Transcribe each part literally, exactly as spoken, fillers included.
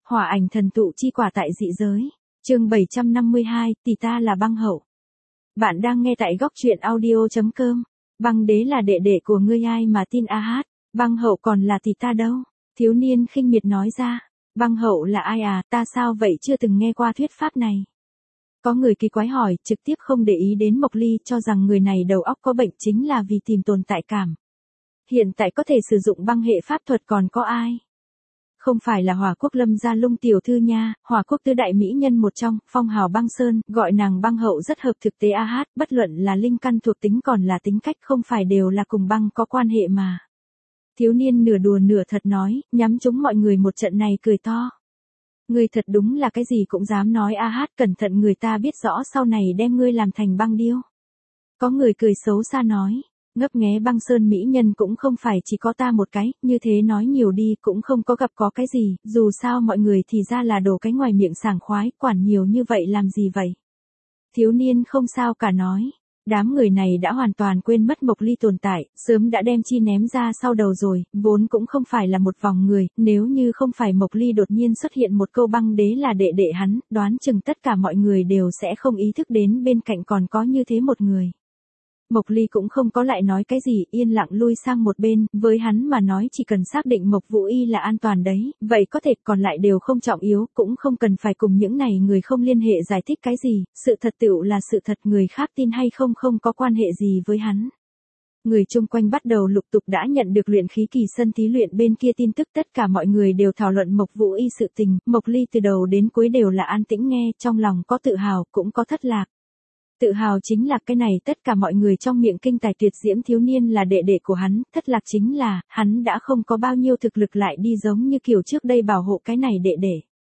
Hỏa ảnh thần tụ chi quả tại dị giới. Chương bảy trăm năm mươi hai, tỷ ta là băng hậu. Bạn đang nghe tại góc truyện audio chấm com. Băng đế là đệ đệ của ngươi, ai mà tin a hát, băng hậu còn là tỷ ta đâu? Thiếu niên khinh miệt nói ra. Băng hậu là ai à, ta sao vậy chưa từng nghe qua thuyết pháp này. Có người kỳ quái hỏi, trực tiếp không để ý đến Mộc Ly, cho rằng người này đầu óc có bệnh chính là vì tìm tồn tại cảm. Hiện tại có thể sử dụng băng hệ pháp thuật còn có ai? Không phải là Hỏa Quốc Lâm Gia Lung tiểu thư nha, Hỏa Quốc tứ đại mỹ nhân một trong, phong hào băng sơn, gọi nàng băng hậu rất hợp thực tế a hát, bất luận là linh căn thuộc tính còn là tính cách không phải đều là cùng băng có quan hệ mà. Thiếu niên nửa đùa nửa thật nói, nhắm chúng mọi người một trận này cười to. Ngươi thật đúng là cái gì cũng dám nói a hát, cẩn thận người ta biết rõ sau này đem ngươi làm thành băng điêu. Có người cười xấu xa nói. Ngấp nghé băng sơn mỹ nhân cũng không phải chỉ có ta một cái, như thế nói nhiều đi cũng không có gặp có cái gì, dù sao mọi người thì ra là đổ cái ngoài miệng sảng khoái, quản nhiều như vậy làm gì vậy? Thiếu niên không sao cả nói, đám người này đã hoàn toàn quên mất Mộc Ly tồn tại, sớm đã đem chi ném ra sau đầu rồi, vốn cũng không phải là một vòng người, nếu như không phải Mộc Ly đột nhiên xuất hiện một câu băng đế là đệ đệ hắn, đoán chừng tất cả mọi người đều sẽ không ý thức đến bên cạnh còn có như thế một người. Mộc Ly cũng không có lại nói cái gì, yên lặng lui sang một bên, với hắn mà nói chỉ cần xác định Mộc Vũ Y là an toàn đấy, vậy có thể còn lại đều không trọng yếu, cũng không cần phải cùng những này người không liên hệ giải thích cái gì, sự thật tựu là sự thật, người khác tin hay không không có quan hệ gì với hắn. Người chung quanh bắt đầu lục tục đã nhận được luyện khí kỳ sân thí luyện bên kia tin tức, tất cả mọi người đều thảo luận Mộc Vũ Y sự tình, Mộc Ly từ đầu đến cuối đều là an tĩnh nghe, trong lòng có tự hào, cũng có thất lạc. Tự hào chính là cái này tất cả mọi người trong miệng kinh tài tuyệt diễm thiếu niên là đệ đệ của hắn, thất lạc chính là, hắn đã không có bao nhiêu thực lực lại đi giống như kiểu trước đây bảo hộ cái này đệ đệ.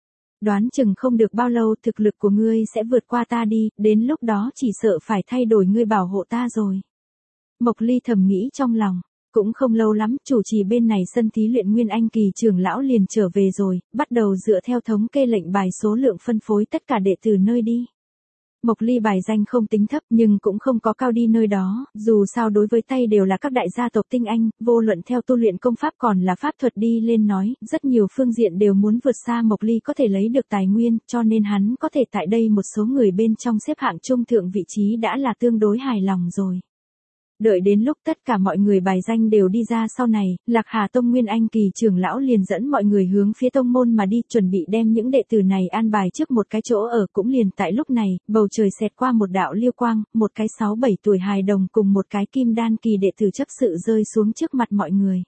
Đoán chừng không được bao lâu thực lực của ngươi sẽ vượt qua ta đi, đến lúc đó chỉ sợ phải thay đổi ngươi bảo hộ ta rồi. Mộc Ly thầm nghĩ trong lòng, cũng không lâu lắm, chủ trì bên này sân thí luyện Nguyên Anh kỳ trưởng lão liền trở về rồi, bắt đầu dựa theo thống kê lệnh bài số lượng phân phối tất cả đệ tử nơi đi. Mộc Ly bài danh không tính thấp nhưng cũng không có cao đi nơi đó, dù sao đối với tay đều là các đại gia tộc tinh anh, vô luận theo tu luyện công pháp còn là pháp thuật đi lên nói, rất nhiều phương diện đều muốn vượt xa Mộc Ly có thể lấy được tài nguyên, cho nên hắn có thể tại đây một số người bên trong xếp hạng trung thượng vị trí đã là tương đối hài lòng rồi. Đợi đến lúc tất cả mọi người bài danh đều đi ra sau này, Lạc Hà Tông Nguyên Anh kỳ trưởng lão liền dẫn mọi người hướng phía tông môn mà đi, chuẩn bị đem những đệ tử này an bài trước một cái chỗ ở, cũng liền tại lúc này, bầu trời xẹt qua một đạo liêu quang, một cái sáu bảy tuổi hài đồng cùng một cái kim đan kỳ đệ tử chấp sự rơi xuống trước mặt mọi người.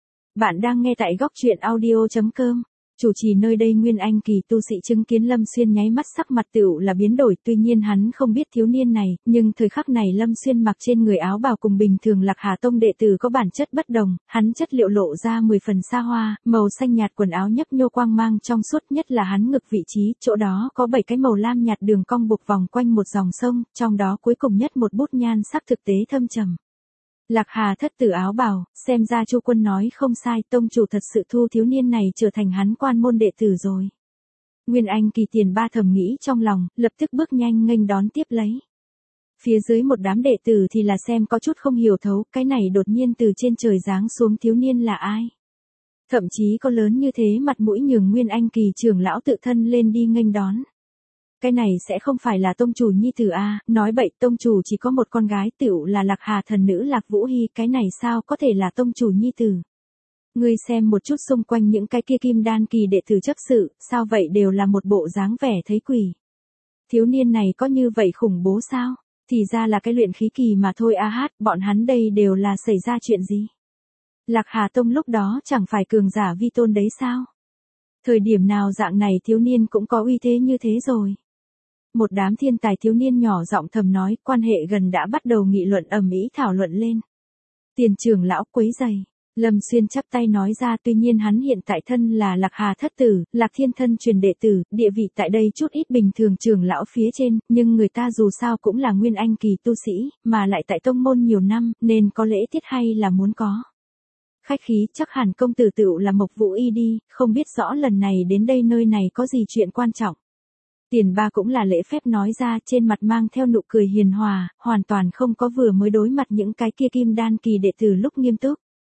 Bạn đang nghe tại góc truyện audio chấm com. Chủ trì nơi đây Nguyên Anh kỳ tu sĩ chứng kiến Lâm Xuyên nháy mắt sắc mặt tựu là biến đổi, tuy nhiên hắn không biết thiếu niên này, nhưng thời khắc này Lâm Xuyên mặc trên người áo bào cùng bình thường Lạc Hà Tông đệ tử có bản chất bất đồng, hắn chất liệu lộ ra mười phần xa hoa, màu xanh nhạt quần áo nhấp nhô quang mang trong suốt, nhất là hắn ngực vị trí, chỗ đó có bảy cái màu lam nhạt đường cong buộc vòng quanh một dòng sông, trong đó cuối cùng nhất một bút nhan sắc thực tế thâm trầm. Lạc Hà thất tử áo bào, xem ra Chu Quân nói không sai, tông chủ thật sự thu thiếu niên này trở thành hắn quan môn đệ tử rồi. Nguyên Anh kỳ tiền ba thầm nghĩ trong lòng, lập tức bước nhanh nghênh đón tiếp lấy. Phía dưới một đám đệ tử thì là xem có chút không hiểu thấu, cái này đột nhiên từ trên trời giáng xuống thiếu niên là ai. Thậm chí có lớn như thế mặt mũi nhường Nguyên Anh kỳ trưởng lão tự thân lên đi nghênh đón. Cái này sẽ không phải là tông chủ nhi tử a, nói bậy, tông chủ chỉ có một con gái tựu là Lạc Hà thần nữ Lạc Vũ Hy, cái này sao có thể là tông chủ nhi tử. Ngươi xem một chút xung quanh những cái kia kim đan kỳ đệ tử chấp sự, sao vậy đều là một bộ dáng vẻ thấy quỷ. Thiếu niên này có như vậy khủng bố sao, thì ra là cái luyện khí kỳ mà thôi a hát, bọn hắn đây đều là xảy ra chuyện gì. Lạc Hà Tông lúc đó chẳng phải cường giả vi tôn đấy sao. Thời điểm nào dạng này thiếu niên cũng có uy thế như thế rồi. Một đám thiên tài thiếu niên nhỏ giọng thầm nói, quan hệ gần đã bắt đầu nghị luận ầm ĩ thảo luận lên. Tiền trưởng lão quấy rầy, Lâm Xuyên chắp tay nói ra, tuy nhiên hắn hiện tại thân là Lạc Hà thất tử, Lạc Thiên thân truyền đệ tử, địa vị tại đây chút ít bình thường trưởng lão phía trên, nhưng người ta dù sao cũng là Nguyên Anh kỳ tu sĩ, mà lại tại tông môn nhiều năm, nên có lễ tiết hay là muốn có. Khách khí, chắc hẳn công tử tựu là Mộc Vũ Y đi, không biết rõ lần này đến đây nơi này có gì chuyện quan trọng. Tiền ba cũng là lễ phép nói ra, trên mặt mang theo nụ cười hiền hòa, hoàn toàn không có vừa mới đối mặt những cái kia kim đan kỳ đệ tử lúc nghiêm túc.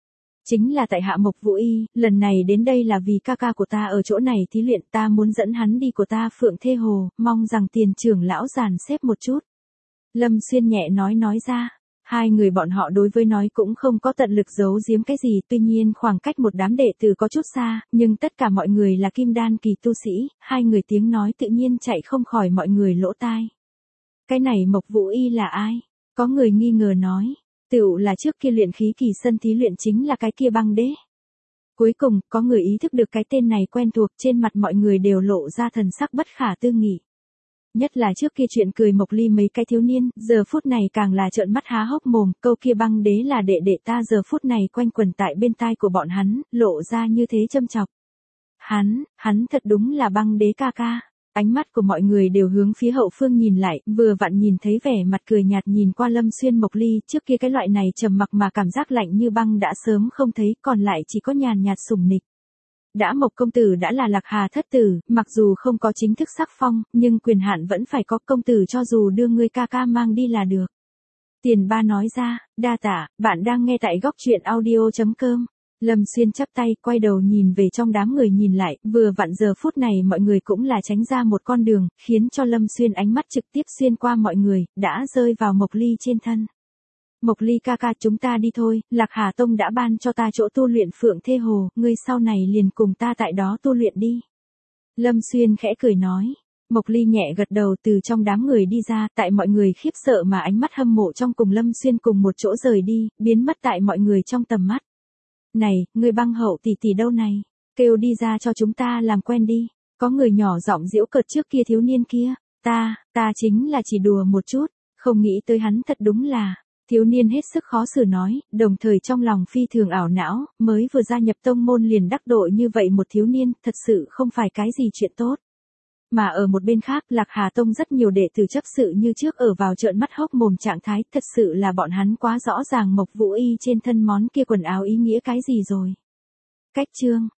Chính là tại hạ Mộc Vũ Y, lần này đến đây là vì ca ca của ta ở chỗ này thí luyện, ta muốn dẫn hắn đi của ta Phượng Thê Hồ, mong rằng tiền trưởng lão dàn xếp một chút. Lâm Xuyên nhẹ nói nói ra. Hai người bọn họ đối với nói cũng không có tận lực giấu giếm cái gì, tuy nhiên khoảng cách một đám đệ tử có chút xa, nhưng tất cả mọi người là kim đan kỳ tu sĩ, hai người tiếng nói tự nhiên chạy không khỏi mọi người lỗ tai. Cái này Mộc Vũ Y là ai? Có người nghi ngờ nói. Tựu là trước kia luyện khí kỳ sân thí luyện chính là cái kia băng đế. Cuối cùng, có người ý thức được cái tên này quen thuộc, trên mặt mọi người đều lộ ra thần sắc bất khả tư nghị. Nhất là trước kia chuyện cười Mộc Ly mấy cái thiếu niên, giờ phút này càng là trợn mắt há hốc mồm, câu kia băng đế là đệ đệ ta giờ phút này quanh quẩn tại bên tai của bọn hắn, lộ ra như thế châm chọc. Hắn, hắn thật đúng là băng đế ca ca. Ánh mắt của mọi người đều hướng phía hậu phương nhìn lại, vừa vặn nhìn thấy vẻ mặt cười nhạt nhìn qua Lâm Xuyên Mộc Ly, trước kia cái loại này trầm mặc mà cảm giác lạnh như băng đã sớm không thấy, còn lại chỉ có nhàn nhạt sủng nịch. Đã Mộc công tử đã là Lạc Hà thất tử, mặc dù không có chính thức sắc phong, nhưng quyền hạn vẫn phải có, công tử cho dù đưa ngươi ca ca mang đi là được. Tiền Ba nói ra, đa tạ, bạn đang nghe tại góc truyện audio chấm com. Lâm Xuyên chắp tay, quay đầu nhìn về trong đám người nhìn lại, vừa vặn giờ phút này mọi người cũng là tránh ra một con đường, khiến cho Lâm Xuyên ánh mắt trực tiếp xuyên qua mọi người, đã rơi vào Mộc Ly trên thân. Mộc Ly ca ca, chúng ta đi thôi, Lạc Hà Tông đã ban cho ta chỗ tu luyện Phượng Thê Hồ, ngươi sau này liền cùng ta tại đó tu luyện đi. Lâm Xuyên khẽ cười nói. Mộc Ly nhẹ gật đầu, từ trong đám người đi ra, tại mọi người khiếp sợ mà ánh mắt hâm mộ trong cùng Lâm Xuyên cùng một chỗ rời đi, biến mất tại mọi người trong tầm mắt. Này, người băng hậu tỷ tỷ đâu này? Kêu đi ra cho chúng ta làm quen đi. Có người nhỏ giọng giễu cợt trước kia thiếu niên kia. Ta, ta chính là chỉ đùa một chút, không nghĩ tới hắn thật đúng là. Thiếu niên hết sức khó xử nói, đồng thời trong lòng phi thường ảo não, mới vừa gia nhập tông môn liền đắc tội như vậy một thiếu niên, thật sự không phải cái gì chuyện tốt. Mà ở một bên khác, Lạc Hà Tông rất nhiều đệ tử chấp sự như trước ở vào trợn mắt hốc mồm trạng thái, thật sự là bọn hắn quá rõ ràng Mộc Vũ Y trên thân món kia quần áo ý nghĩa cái gì rồi. Cách chương